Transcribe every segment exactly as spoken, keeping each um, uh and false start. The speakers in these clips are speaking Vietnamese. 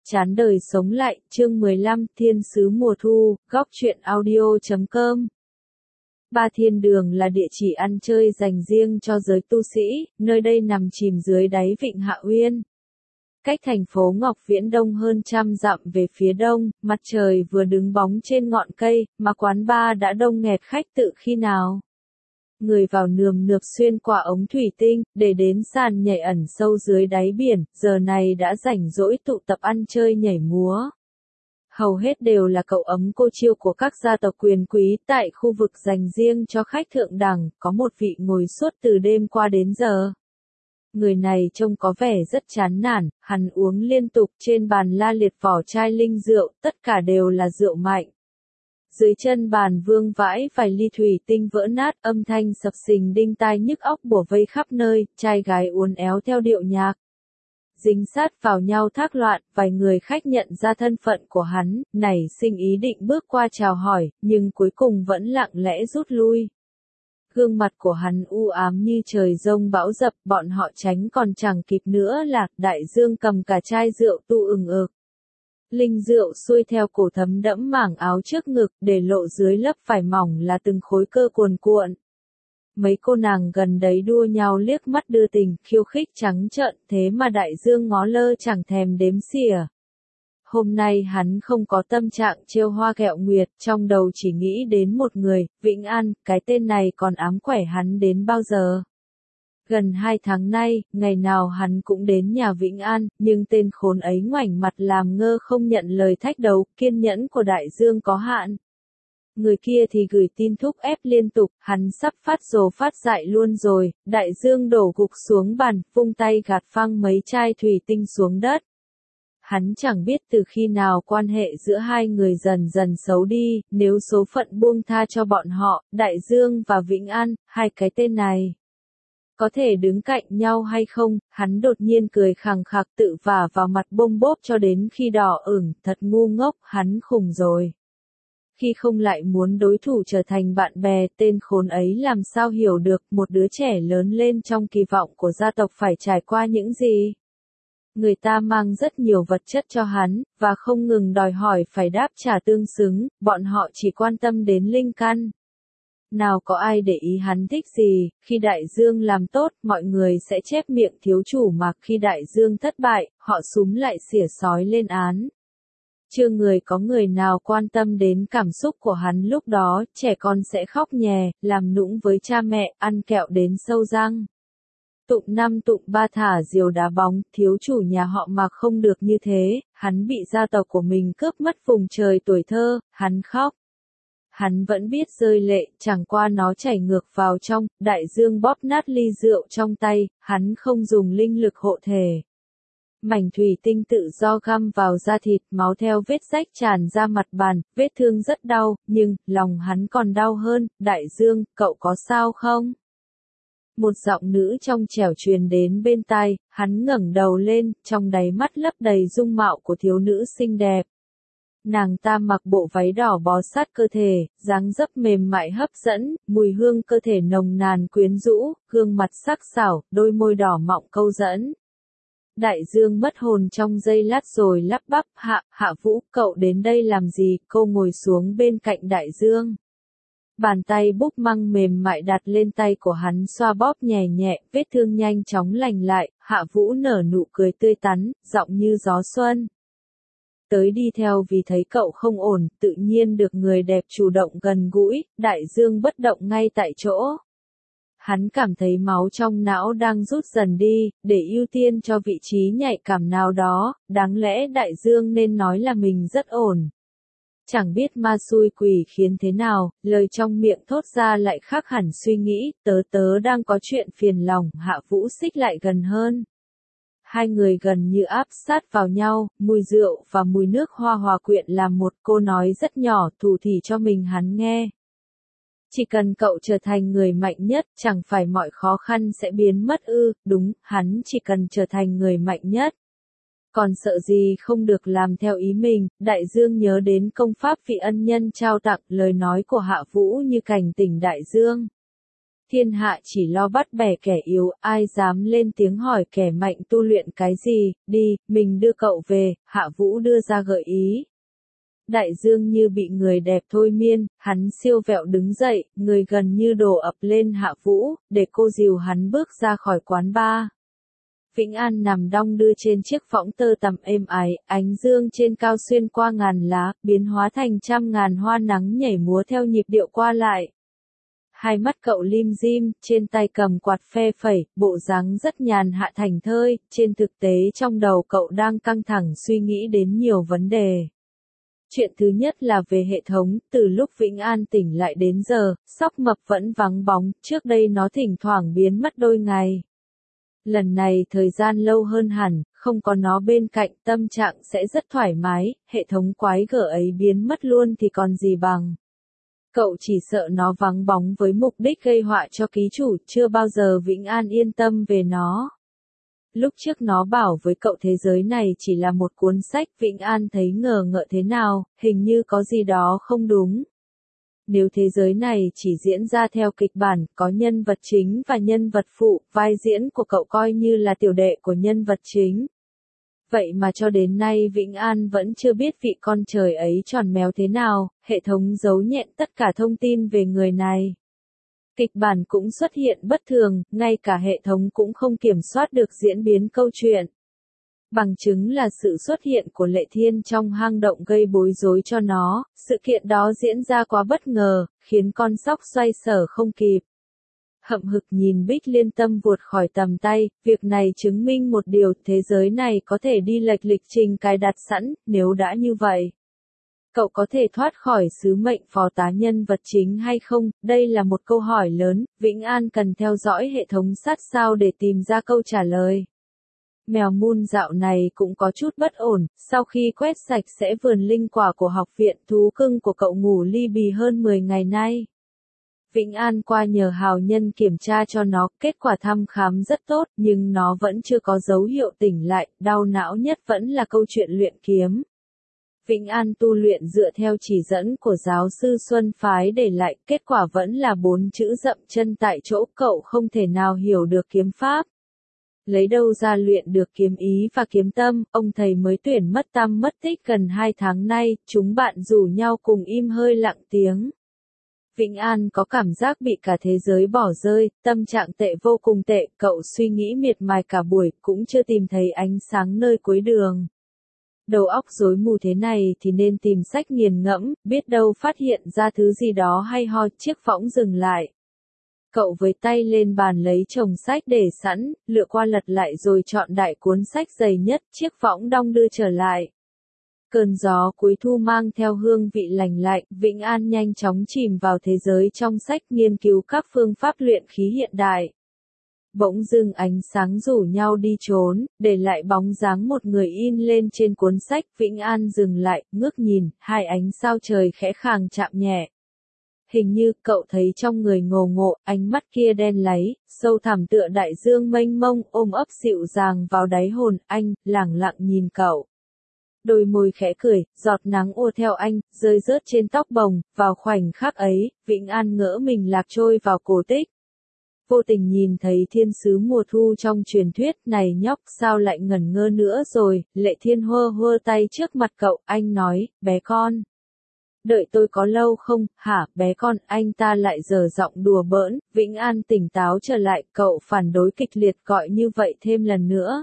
Chán đời sống lại, chương mười lăm, Thiên sứ mùa thu, góc truyện audio chấm com. Ba Thiên Đường là địa chỉ ăn chơi dành riêng cho giới tu sĩ, nơi đây nằm chìm dưới đáy vịnh Hạ Uyên. Cách thành phố Ngọc Viễn đông hơn trăm dặm về phía đông, mặt trời vừa đứng bóng trên ngọn cây, mà quán bar đã đông nghẹt khách tự khi nào. Người vào nườm nượp xuyên qua ống thủy tinh, để đến sàn nhảy ẩn sâu dưới đáy biển, giờ này đã rảnh rỗi tụ tập ăn chơi nhảy múa. Hầu hết đều là cậu ấm cô chiêu của các gia tộc quyền quý tại khu vực dành riêng cho khách thượng đẳng, có một vị ngồi suốt từ đêm qua đến giờ. Người này trông có vẻ rất chán nản, hắn uống liên tục trên bàn la liệt vỏ chai linh rượu, tất cả đều là rượu mạnh. Dưới chân bàn vương vãi vài ly thủy tinh vỡ nát, âm thanh sập sình đinh tai nhức óc bủa vây khắp nơi, trai gái uốn éo theo điệu nhạc. Dính sát vào nhau thác loạn, vài người khách nhận ra thân phận của hắn, nảy sinh ý định bước qua chào hỏi, nhưng cuối cùng vẫn lặng lẽ rút lui. Gương mặt của hắn u ám như trời giông bão dập, bọn họ tránh còn chẳng kịp nữa là, đại dương cầm cả chai rượu tu ừng ực. Linh rượu xuôi theo cổ thấm đẫm mảng áo trước ngực, để lộ dưới lớp vải mỏng là từng khối cơ cuồn cuộn. Mấy cô nàng gần đấy đua nhau liếc mắt đưa tình, khiêu khích trắng trợn, thế mà đại dương ngó lơ chẳng thèm đếm xỉa. Hôm nay hắn không có tâm trạng trêu hoa ghẹo nguyệt, trong đầu chỉ nghĩ đến một người, Vĩnh An, cái tên này còn ám quẻ hắn đến bao giờ. Gần hai tháng nay, ngày nào hắn cũng đến nhà Vĩnh An, nhưng tên khốn ấy ngoảnh mặt làm ngơ không nhận lời thách đấu, kiên nhẫn của đại dương có hạn. Người kia thì gửi tin thúc ép liên tục, hắn sắp phát rồ phát dại luôn rồi, đại dương đổ gục xuống bàn, vung tay gạt phăng mấy chai thủy tinh xuống đất. Hắn chẳng biết từ khi nào quan hệ giữa hai người dần dần xấu đi, nếu số phận buông tha cho bọn họ, Đại Dương và Vĩnh An, hai cái tên này có thể đứng cạnh nhau hay không, hắn đột nhiên cười khằng khặc tự vả vào mặt bôm bốp cho đến khi đỏ ửng, thật ngu ngốc, hắn khùng rồi. Khi không lại muốn đối thủ trở thành bạn bè, tên khốn ấy làm sao hiểu được một đứa trẻ lớn lên trong kỳ vọng của gia tộc phải trải qua những gì. Người ta mang rất nhiều vật chất cho hắn, và không ngừng đòi hỏi phải đáp trả tương xứng, bọn họ chỉ quan tâm đến linh căn. Nào có ai để ý hắn thích gì, khi đại dương làm tốt, mọi người sẽ chép miệng thiếu chủ mà khi đại dương thất bại, họ súm lại xỉa sói lên án. Chưa người có người nào quan tâm đến cảm xúc của hắn lúc đó, trẻ con sẽ khóc nhè, làm nũng với cha mẹ, ăn kẹo đến sâu răng. Tụng năm tụng ba thả diều đá bóng, thiếu chủ nhà họ mà không được như thế, hắn bị gia tộc của mình cướp mất vùng trời tuổi thơ, hắn khóc. Hắn vẫn biết rơi lệ, chẳng qua nó chảy ngược vào trong, đại dương bóp nát ly rượu trong tay, hắn không dùng linh lực hộ thể. Mảnh thủy tinh tự do găm vào da thịt, máu theo vết rách tràn ra mặt bàn, vết thương rất đau, nhưng, lòng hắn còn đau hơn, đại dương, cậu có sao không? Một giọng nữ trong trẻo truyền đến bên tai, hắn ngẩng đầu lên, trong đáy mắt lấp đầy dung mạo của thiếu nữ xinh đẹp. Nàng ta mặc bộ váy đỏ bó sát cơ thể, dáng dấp mềm mại hấp dẫn, mùi hương cơ thể nồng nàn quyến rũ, gương mặt sắc sảo, đôi môi đỏ mọng câu dẫn. Đại dương mất hồn trong giây lát rồi lắp bắp, hạ, hạ vũ, cậu đến đây làm gì, cô ngồi xuống bên cạnh đại dương. Bàn tay búp măng mềm mại đặt lên tay của hắn xoa bóp nhẹ nhẹ, vết thương nhanh chóng lành lại, Hạ Vũ nở nụ cười tươi tắn, giọng như gió xuân. Tới đi theo vì thấy cậu không ổn, tự nhiên được người đẹp chủ động gần gũi, đại dương bất động ngay tại chỗ. Hắn cảm thấy máu trong não đang rút dần đi, để ưu tiên cho vị trí nhạy cảm nào đó, đáng lẽ đại dương nên nói là mình rất ổn. Chẳng biết ma xui quỷ khiến thế nào, lời trong miệng thốt ra lại khác hẳn suy nghĩ, tớ tớ đang có chuyện phiền lòng, Hạ Vũ xích lại gần hơn. Hai người gần như áp sát vào nhau, mùi rượu và mùi nước hoa hòa quyện làm một, cô nói rất nhỏ, thủ thỉ cho mình hắn nghe. Chỉ cần cậu trở thành người mạnh nhất, chẳng phải mọi khó khăn sẽ biến mất ư, đúng, hắn chỉ cần trở thành người mạnh nhất. Còn sợ gì không được làm theo ý mình, đại dương nhớ đến công pháp vị ân nhân trao tặng, lời nói của Hạ Vũ như cảnh tỉnh đại dương. Thiên hạ chỉ lo bắt bẻ kẻ yếu, ai dám lên tiếng hỏi kẻ mạnh tu luyện cái gì, đi, mình đưa cậu về, Hạ Vũ đưa ra gợi ý. Đại Dương như bị người đẹp thôi miên, hắn siêu vẹo đứng dậy, người gần như đổ ập lên Hạ Vũ, để cô dìu hắn bước ra khỏi quán bar. Vĩnh An nằm đong đưa trên chiếc võng tơ tằm êm ái, ánh dương trên cao xuyên qua ngàn lá, biến hóa thành trăm ngàn hoa nắng nhảy múa theo nhịp điệu qua lại. Hai mắt cậu lim dim, trên tay cầm quạt phe phẩy, bộ dáng rất nhàn hạ thảnh thơi, trên thực tế trong đầu cậu đang căng thẳng suy nghĩ đến nhiều vấn đề. Chuyện thứ nhất là về hệ thống, từ lúc Vĩnh An tỉnh lại đến giờ, Sóc Mập vẫn vắng bóng, trước đây nó thỉnh thoảng biến mất đôi ngày. Lần này thời gian lâu hơn hẳn, không có nó bên cạnh tâm trạng sẽ rất thoải mái, hệ thống quái gở ấy biến mất luôn thì còn gì bằng. Cậu chỉ sợ nó vắng bóng với mục đích gây họa cho ký chủ, chưa bao giờ Vĩnh An yên tâm về nó. Lúc trước nó bảo với cậu thế giới này chỉ là một cuốn sách, Vĩnh An thấy ngờ ngợ thế nào, hình như có gì đó không đúng. Nếu thế giới này chỉ diễn ra theo kịch bản, có nhân vật chính và nhân vật phụ, vai diễn của cậu coi như là tiểu đệ của nhân vật chính. Vậy mà cho đến nay Vĩnh An vẫn chưa biết vị con trời ấy tròn méo thế nào, hệ thống giấu nhẹm tất cả thông tin về người này. Kịch bản cũng xuất hiện bất thường, ngay cả hệ thống cũng không kiểm soát được diễn biến câu chuyện. Bằng chứng là sự xuất hiện của Lệ Thiên trong hang động gây bối rối cho nó, sự kiện đó diễn ra quá bất ngờ, khiến con sóc xoay sở không kịp. Hậm hực nhìn Bích Liên Tâm vụt khỏi tầm tay, việc này chứng minh một điều, thế giới này có thể đi lệch lịch trình cài đặt sẵn, nếu đã như vậy. Cậu có thể thoát khỏi sứ mệnh phó tá nhân vật chính hay không? Đây là một câu hỏi lớn, Vĩnh An cần theo dõi hệ thống sát sao để tìm ra câu trả lời. Mèo Moon dạo này cũng có chút bất ổn, sau khi quét sạch sẽ vườn linh quả của học viện, thú cưng của cậu ngủ li bì hơn mười ngày nay. Vĩnh An qua nhờ hào nhân kiểm tra cho nó, kết quả thăm khám rất tốt, nhưng nó vẫn chưa có dấu hiệu tỉnh lại, đau não nhất vẫn là câu chuyện luyện kiếm. Vĩnh An tu luyện dựa theo chỉ dẫn của giáo sư Xuân Phái để lại, kết quả vẫn là bốn chữ dậm chân tại chỗ, cậu không thể nào hiểu được kiếm pháp. Lấy đâu ra luyện được kiếm ý và kiếm tâm, ông thầy mới tuyển mất tăm mất tích gần hai tháng nay, chúng bạn rủ nhau cùng im hơi lặng tiếng. Vĩnh An có cảm giác bị cả thế giới bỏ rơi, tâm trạng tệ vô cùng tệ, cậu suy nghĩ miệt mài cả buổi, cũng chưa tìm thấy ánh sáng nơi cuối đường. Đầu óc rối mù thế này thì nên tìm sách nghiền ngẫm, biết đâu phát hiện ra thứ gì đó hay ho, chiếc võng dừng lại. Cậu với tay lên bàn lấy chồng sách để sẵn, lựa qua lật lại rồi chọn đại cuốn sách dày nhất, chiếc võng đong đưa trở lại. Cơn gió cuối thu mang theo hương vị lành lạnh, Vĩnh An nhanh chóng chìm vào thế giới trong sách nghiên cứu các phương pháp luyện khí hiện đại. Bỗng dưng ánh sáng rủ nhau đi trốn, để lại bóng dáng một người in lên trên cuốn sách, Vĩnh An dừng lại, ngước nhìn, hai ánh sao trời khẽ khàng chạm nhẹ. Hình như cậu thấy trong người ngồ ngộ, ánh mắt kia đen láy, sâu thẳm tựa đại dương mênh mông, ôm ấp dịu dàng vào đáy hồn, anh, lẳng lặng nhìn cậu. Đôi môi khẽ cười, giọt nắng ùa theo anh, rơi rớt trên tóc bồng, vào khoảnh khắc ấy, Vĩnh An ngỡ mình lạc trôi vào cổ tích. Vô tình nhìn thấy thiên sứ mùa thu trong truyền thuyết, này nhóc sao lại ngẩn ngơ nữa rồi, Lệ Thiên hơ hơ tay trước mặt cậu, anh nói, bé con. Đợi tôi có lâu không, hả, bé con, anh ta lại giở giọng đùa bỡn, Vĩnh An tỉnh táo trở lại, cậu phản đối kịch liệt gọi như vậy thêm lần nữa.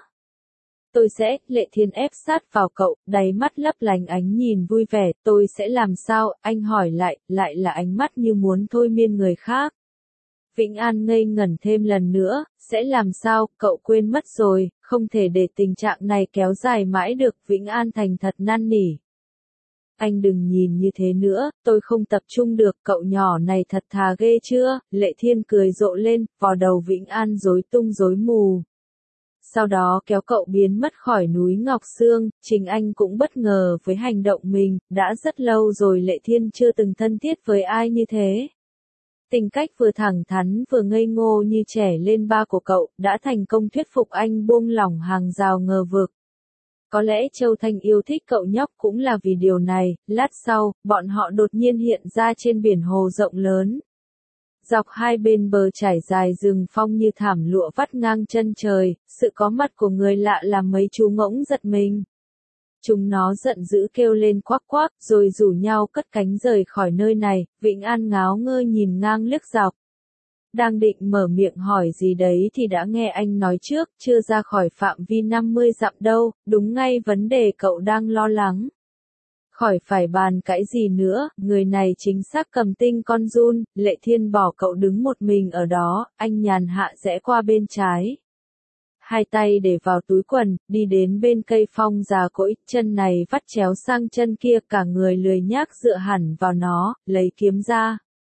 Tôi sẽ, Lệ Thiên ép sát vào cậu, đáy mắt lấp lánh ánh nhìn vui vẻ, tôi sẽ làm sao, anh hỏi lại, lại là ánh mắt như muốn thôi miên người khác. Vĩnh An ngây ngẩn thêm lần nữa, sẽ làm sao, cậu quên mất rồi, không thể để tình trạng này kéo dài mãi được, Vĩnh An thành thật năn nỉ. Anh đừng nhìn như thế nữa, tôi không tập trung được, cậu nhỏ này thật thà ghê chưa, Lệ Thiên cười rộ lên, vào đầu Vĩnh An rối tung rối mù. Sau đó kéo cậu biến mất khỏi núi Ngọc Sương, chính anh cũng bất ngờ với hành động mình, đã rất lâu rồi Lệ Thiên chưa từng thân thiết với ai như thế. Tính cách vừa thẳng thắn vừa ngây ngô như trẻ lên ba của cậu, đã thành công thuyết phục anh buông lỏng hàng rào ngờ vực. Có lẽ Châu Thanh yêu thích cậu nhóc cũng là vì điều này, lát sau, bọn họ đột nhiên hiện ra trên biển hồ rộng lớn. Dọc hai bên bờ trải dài rừng phong như thảm lụa vắt ngang chân trời, sự có mặt của người lạ làm mấy chú ngỗng giật mình. Chúng nó giận dữ kêu lên quắc quắc, rồi rủ nhau cất cánh rời khỏi nơi này. Vĩnh An ngáo ngơ nhìn ngang liếc dọc. Đang định mở miệng hỏi gì đấy thì đã nghe anh nói trước, chưa ra khỏi phạm vi năm mươi dặm đâu, đúng ngay vấn đề cậu đang lo lắng. Khỏi phải bàn cãi gì nữa, người này chính xác cầm tinh con giun. Lệ Thiên bỏ cậu đứng một mình ở đó, anh nhàn hạ rẽ qua bên trái. Hai tay để vào túi quần, đi đến bên cây phong già cỗi, chân này vắt chéo sang chân kia, cả người lười nhác dựa hẳn vào nó, lấy kiếm ra.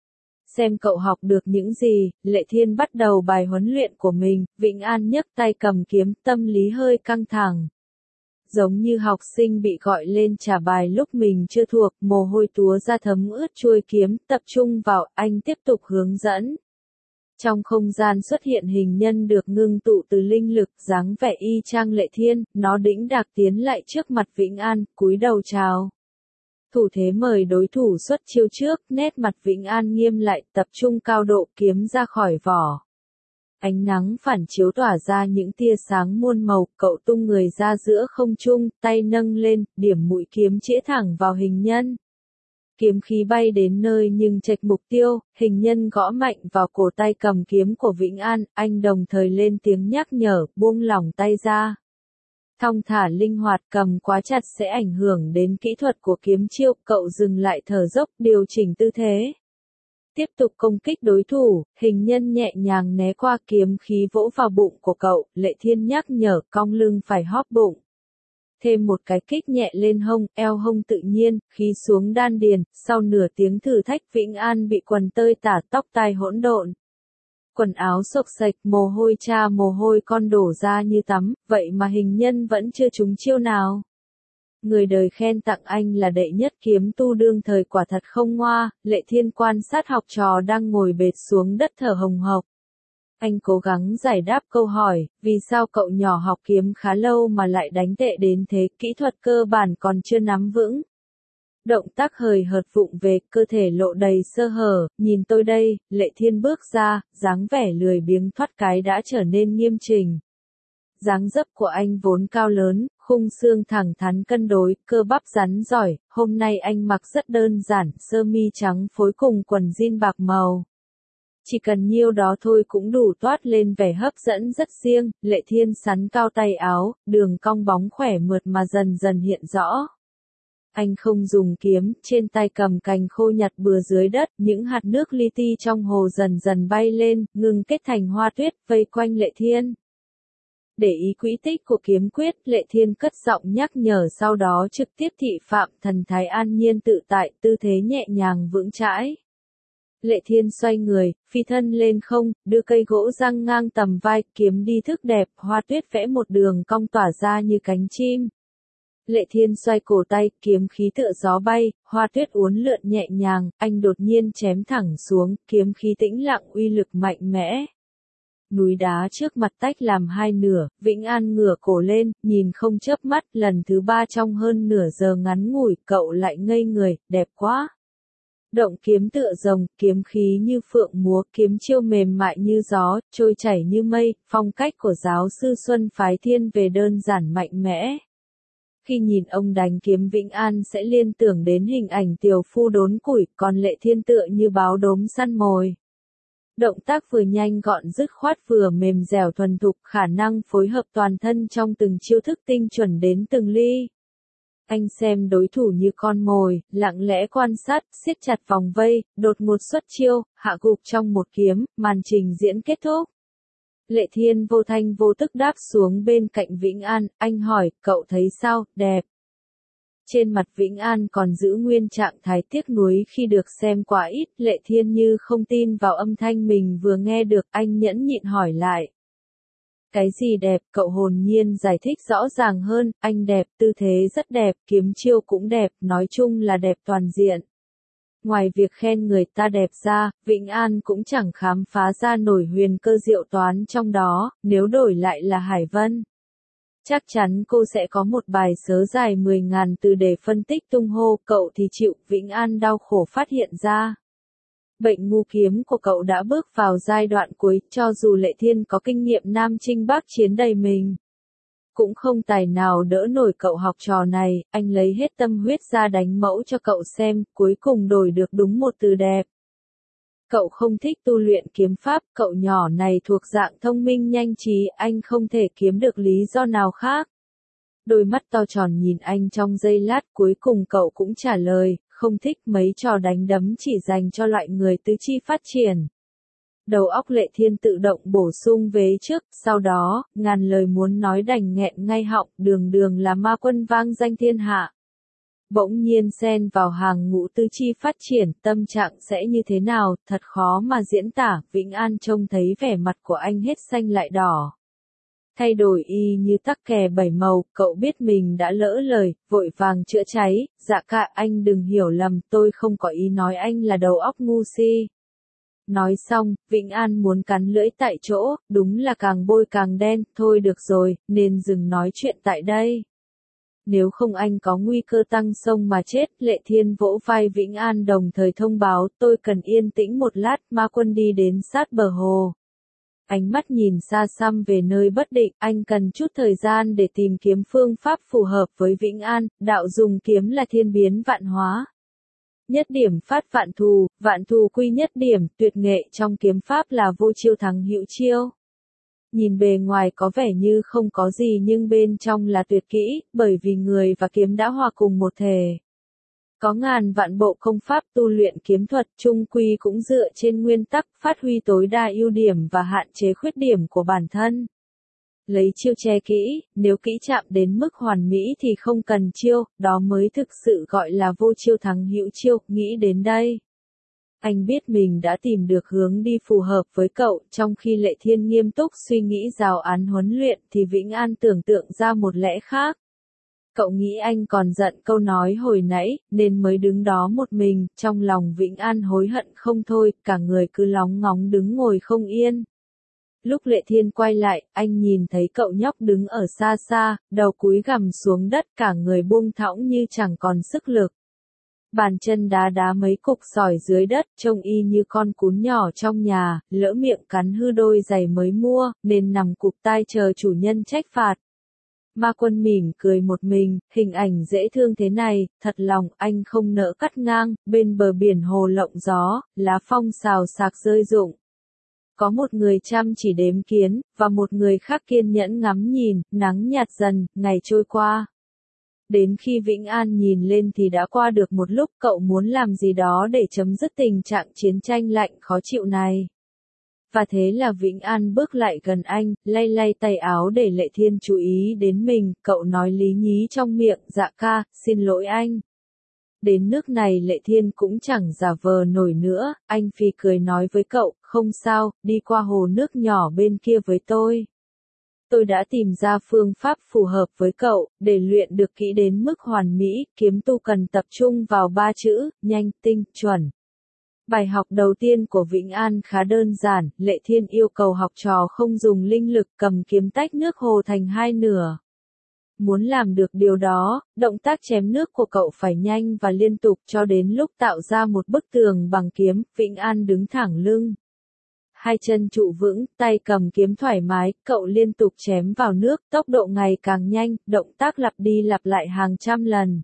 Xem cậu học được những gì. Lệ Thiên bắt đầu bài huấn luyện của mình. Vĩnh An nhấc tay cầm kiếm, tâm lý hơi căng thẳng. Giống như học sinh bị gọi lên trả bài lúc mình chưa thuộc, mồ hôi túa ra thấm ướt chuôi kiếm, tập trung vào, anh tiếp tục hướng dẫn. Trong không gian xuất hiện hình nhân được ngưng tụ từ linh lực, dáng vẻ y chang Lệ Thiên, nó đĩnh đạc tiến lại trước mặt Vĩnh An, cúi đầu chào. Thủ thế mời đối thủ xuất chiêu trước, nét mặt Vĩnh An nghiêm lại, tập trung cao độ, kiếm ra khỏi vỏ. Ánh nắng phản chiếu tỏa ra những tia sáng muôn màu, cậu tung người ra giữa không trung, tay nâng lên, điểm mũi kiếm chĩa thẳng vào hình nhân. Kiếm khí bay đến nơi nhưng chệch mục tiêu, hình nhân gõ mạnh vào cổ tay cầm kiếm của Vĩnh An, anh đồng thời lên tiếng nhắc nhở, buông lỏng tay ra. Thong thả linh hoạt, cầm quá chặt sẽ ảnh hưởng đến kỹ thuật của kiếm chiêu, cậu dừng lại thở dốc, điều chỉnh tư thế. Tiếp tục công kích đối thủ, hình nhân nhẹ nhàng né qua, kiếm khí vỗ vào bụng của cậu, Lệ Thiên nhắc nhở, cong lưng phải hóp bụng. Thêm một cái kích nhẹ lên hông, eo hông tự nhiên, khí xuống đan điền, sau nửa tiếng thử thách Vĩnh An bị quần tơi tả, tóc tai hỗn độn. Quần áo xộc xệch, mồ hôi cha mồ hôi con đổ ra như tắm, vậy mà hình nhân vẫn chưa trúng chiêu nào. Người đời khen tặng anh là đệ nhất kiếm tu đương thời quả thật không ngoa. Lệ Thiên quan sát học trò đang ngồi bệt xuống đất thở hồng hộc. Anh cố gắng giải đáp câu hỏi, vì sao cậu nhỏ học kiếm khá lâu mà lại đánh tệ đến thế, kỹ thuật cơ bản còn chưa nắm vững. Động tác hời hợt vụng về, cơ thể lộ đầy sơ hở, nhìn tôi đây. Lệ Thiên bước ra, dáng vẻ lười biếng thoát cái đã trở nên nghiêm chỉnh. Dáng dấp của anh vốn cao lớn, khung xương thẳng thắn cân đối, cơ bắp rắn giỏi, hôm nay anh mặc rất đơn giản, sơ mi trắng phối cùng quần jean bạc màu. Chỉ cần nhiêu đó thôi cũng đủ toát lên vẻ hấp dẫn rất riêng. Lệ Thiên sắn cao tay áo, đường cong bóng khỏe mượt mà dần dần hiện rõ. Anh không dùng kiếm, trên tay cầm cành khô nhặt bừa dưới đất, những hạt nước li ti trong hồ dần dần bay lên, ngừng kết thành hoa tuyết, vây quanh Lệ Thiên. Để ý quỹ tích của kiếm quyết, Lệ Thiên cất giọng nhắc nhở, sau đó trực tiếp thị phạm, thần thái an nhiên tự tại, tư thế nhẹ nhàng vững chãi. Lệ Thiên xoay người, phi thân lên không, đưa cây gỗ răng ngang tầm vai, kiếm đi thức đẹp, hoa tuyết vẽ một đường cong tỏa ra như cánh chim. Lệ Thiên xoay cổ tay, kiếm khí tựa gió bay, hoa tuyết uốn lượn nhẹ nhàng, anh đột nhiên chém thẳng xuống, kiếm khí tĩnh lặng uy lực mạnh mẽ. Núi đá trước mặt tách làm hai nửa, Vĩnh An ngửa cổ lên, nhìn không chớp mắt, lần thứ ba trong hơn nửa giờ ngắn ngủi, cậu lại ngây người, đẹp quá. Động kiếm tựa rồng, kiếm khí như phượng múa, kiếm chiêu mềm mại như gió, trôi chảy như mây, phong cách của giáo sư Xuân phái thiên về đơn giản mạnh mẽ. Khi nhìn ông đánh kiếm, Vĩnh An sẽ liên tưởng đến hình ảnh tiều phu đốn củi, còn Lệ Thiên tựa như báo đốm săn mồi. Động tác vừa nhanh gọn dứt khoát vừa mềm dẻo thuần thục, khả năng phối hợp toàn thân trong từng chiêu thức tinh chuẩn đến từng ly. Anh xem đối thủ như con mồi, lặng lẽ quan sát, siết chặt vòng vây, đột ngột xuất chiêu, hạ gục trong một kiếm, màn trình diễn kết thúc. Lệ Thiên vô thanh vô tức đáp xuống bên cạnh Vĩnh An, anh hỏi, cậu thấy sao, đẹp. Trên mặt Vĩnh An còn giữ nguyên trạng thái tiếc nuối khi được xem quá ít, Lệ Thiên như không tin vào âm thanh mình vừa nghe được, anh nhẫn nhịn hỏi lại. Cái gì đẹp, cậu hồn nhiên giải thích rõ ràng hơn, anh đẹp, tư thế rất đẹp, kiếm chiêu cũng đẹp, nói chung là đẹp toàn diện. Ngoài việc khen người ta đẹp ra, Vĩnh An cũng chẳng khám phá ra nổi huyền cơ diệu toán trong đó, nếu đổi lại là Hải Vân. Chắc chắn cô sẽ có một bài sớ dài mười ngàn từ để phân tích tung hô, cậu thì chịu, Vĩnh An đau khổ phát hiện ra. Bệnh ngu kiếm của cậu đã bước vào giai đoạn cuối, cho dù Lệ Thiên có kinh nghiệm Nam Chinh Bắc Chiến đầy mình, cũng không tài nào đỡ nổi cậu học trò này. Anh lấy hết tâm huyết ra đánh mẫu cho cậu xem, cuối cùng đổi được đúng một từ đẹp. Cậu không thích tu luyện kiếm pháp, cậu nhỏ này thuộc dạng thông minh nhanh trí, anh không thể kiếm được lý do nào khác. Đôi mắt to tròn nhìn anh trong giây lát, cuối cùng cậu cũng trả lời, không thích mấy trò đánh đấm chỉ dành cho loại người tứ chi phát triển. Đầu óc Lệ Thiên tự động bổ sung vế trước, sau đó, ngàn lời muốn nói đành nghẹn ngay họng, đường đường là ma quân vang danh thiên hạ. Bỗng nhiên xen vào hàng ngũ tứ chi phát triển, tâm trạng sẽ như thế nào, thật khó mà diễn tả. Vĩnh An trông thấy vẻ mặt của anh hết xanh lại đỏ. Thay đổi y như tắc kè bảy màu, cậu biết mình đã lỡ lời, vội vàng chữa cháy, dạ ca anh đừng hiểu lầm, tôi không có ý nói anh là đầu óc ngu si. Nói xong, Vĩnh An muốn cắn lưỡi tại chỗ, đúng là càng bôi càng đen, thôi được rồi, nên dừng nói chuyện tại đây. Nếu không anh có nguy cơ tăng sông mà chết. Lệ Thiên vỗ vai Vĩnh An đồng thời thông báo, tôi cần yên tĩnh một lát. Ma quân đi đến sát bờ hồ. Ánh mắt nhìn xa xăm về nơi bất định, anh cần chút thời gian để tìm kiếm phương pháp phù hợp với Vĩnh An. Đạo dùng kiếm là thiên biến vạn hóa. Nhất điểm phát vạn thù, vạn thù quy nhất điểm, tuyệt nghệ trong kiếm pháp là vô chiêu thắng hữu chiêu. Nhìn bề ngoài có vẻ như không có gì nhưng bên trong là tuyệt kỹ, bởi vì người và kiếm đã hòa cùng một thể. Có ngàn vạn bộ công pháp tu luyện kiếm thuật, chung quy cũng dựa trên nguyên tắc phát huy tối đa ưu điểm và hạn chế khuyết điểm của bản thân. Lấy chiêu che kỹ, nếu kỹ chạm đến mức hoàn mỹ thì không cần chiêu, đó mới thực sự gọi là vô chiêu thắng hữu chiêu. Nghĩ đến đây, anh biết mình đã tìm được hướng đi phù hợp với cậu. Trong khi Lệ Thiên nghiêm túc suy nghĩ giáo án huấn luyện thì Vĩnh An tưởng tượng ra một lẽ khác. Cậu nghĩ anh còn giận câu nói hồi nãy, nên mới đứng đó một mình. Trong lòng Vĩnh An hối hận không thôi, cả người cứ lóng ngóng đứng ngồi không yên. Lúc Lệ Thiên quay lại, anh nhìn thấy cậu nhóc đứng ở xa xa, đầu cúi gằm xuống đất, cả người buông thõng như chẳng còn sức lực. Bàn chân đá đá mấy cục sỏi dưới đất, trông y như con cún nhỏ trong nhà, lỡ miệng cắn hư đôi giày mới mua, nên nằm cụp tai chờ chủ nhân trách phạt. Ma quân mỉm cười một mình, hình ảnh dễ thương thế này, thật lòng anh không nỡ cắt ngang. Bên bờ biển hồ lộng gió, lá phong xào xạc rơi rụng. Có một người chăm chỉ đếm kiến, và một người khác kiên nhẫn ngắm nhìn. Nắng nhạt dần, ngày trôi qua. Đến khi Vĩnh An nhìn lên thì đã qua được một lúc. Cậu muốn làm gì đó để chấm dứt tình trạng chiến tranh lạnh khó chịu này. Và thế là Vĩnh An bước lại gần anh, lay lay tay áo để Lệ Thiên chú ý đến mình. Cậu nói lý nhí trong miệng, dạ ca, xin lỗi anh. Đến nước này Lệ Thiên cũng chẳng giả vờ nổi nữa, anh phì cười nói với cậu, không sao, đi qua hồ nước nhỏ bên kia với tôi. Tôi đã tìm ra phương pháp phù hợp với cậu, để luyện được kỹ đến mức hoàn mỹ. Kiếm tu cần tập trung vào ba chữ, nhanh, tinh, chuẩn. Bài học đầu tiên của Vĩnh An khá đơn giản, Lệ Thiên yêu cầu học trò không dùng linh lực, cầm kiếm tách nước hồ thành hai nửa. Muốn làm được điều đó, động tác chém nước của cậu phải nhanh và liên tục cho đến lúc tạo ra một bức tường bằng kiếm. Vĩnh An đứng thẳng lưng, hai chân trụ vững, tay cầm kiếm thoải mái, cậu liên tục chém vào nước, tốc độ ngày càng nhanh, động tác lặp đi lặp lại hàng trăm lần.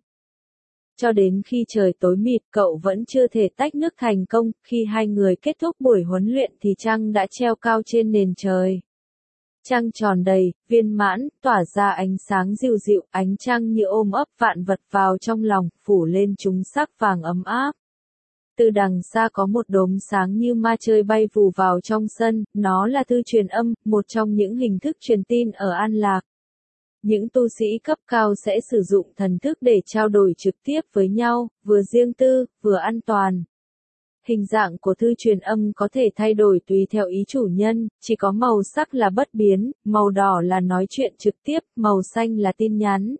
Cho đến khi trời tối mịt, cậu vẫn chưa thể tách nước thành công. Khi hai người kết thúc buổi huấn luyện thì trăng đã treo cao trên nền trời. Trăng tròn đầy, viên mãn, tỏa ra ánh sáng dịu dịu, ánh trăng như ôm ấp vạn vật vào trong lòng, phủ lên chúng sắc vàng ấm áp. Từ đằng xa có một đốm sáng như ma chơi bay vù vào trong sân, nó là thư truyền âm, một trong những hình thức truyền tin ở An Lạc. Những tu sĩ cấp cao sẽ sử dụng thần thức để trao đổi trực tiếp với nhau, vừa riêng tư, vừa an toàn. Hình dạng của thư truyền âm có thể thay đổi tùy theo ý chủ nhân, chỉ có màu sắc là bất biến, màu đỏ là nói chuyện trực tiếp, màu xanh là tin nhắn.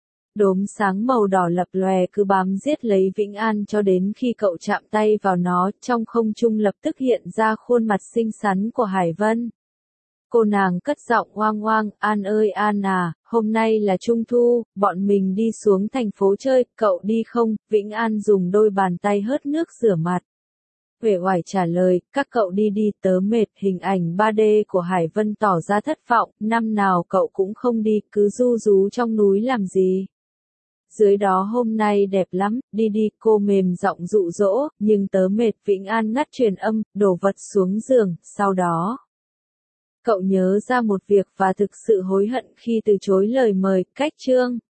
Đốm sáng màu đỏ lập lòe cứ bám giết lấy Vĩnh An cho đến khi cậu chạm tay vào nó, trong không trung lập tức hiện ra khuôn mặt xinh xắn của Hải Vân. Cô nàng cất giọng oang oang, An ơi An à, hôm nay là Trung Thu, bọn mình đi xuống thành phố chơi, cậu đi không? Vĩnh An dùng đôi bàn tay hớt nước rửa mặt. Uể oải trả lời, các cậu đi đi tớ mệt. Hình ảnh ba D của Hải Vân tỏ ra thất vọng, năm nào cậu cũng không đi, cứ ru rú trong núi làm gì. Dưới đó hôm nay đẹp lắm, đi đi, cô mềm giọng dụ dỗ, nhưng tớ mệt. Vĩnh An ngắt truyền âm, đổ vật xuống giường, sau đó. Cậu nhớ ra một việc và thực sự hối hận khi từ chối lời mời, cách chương.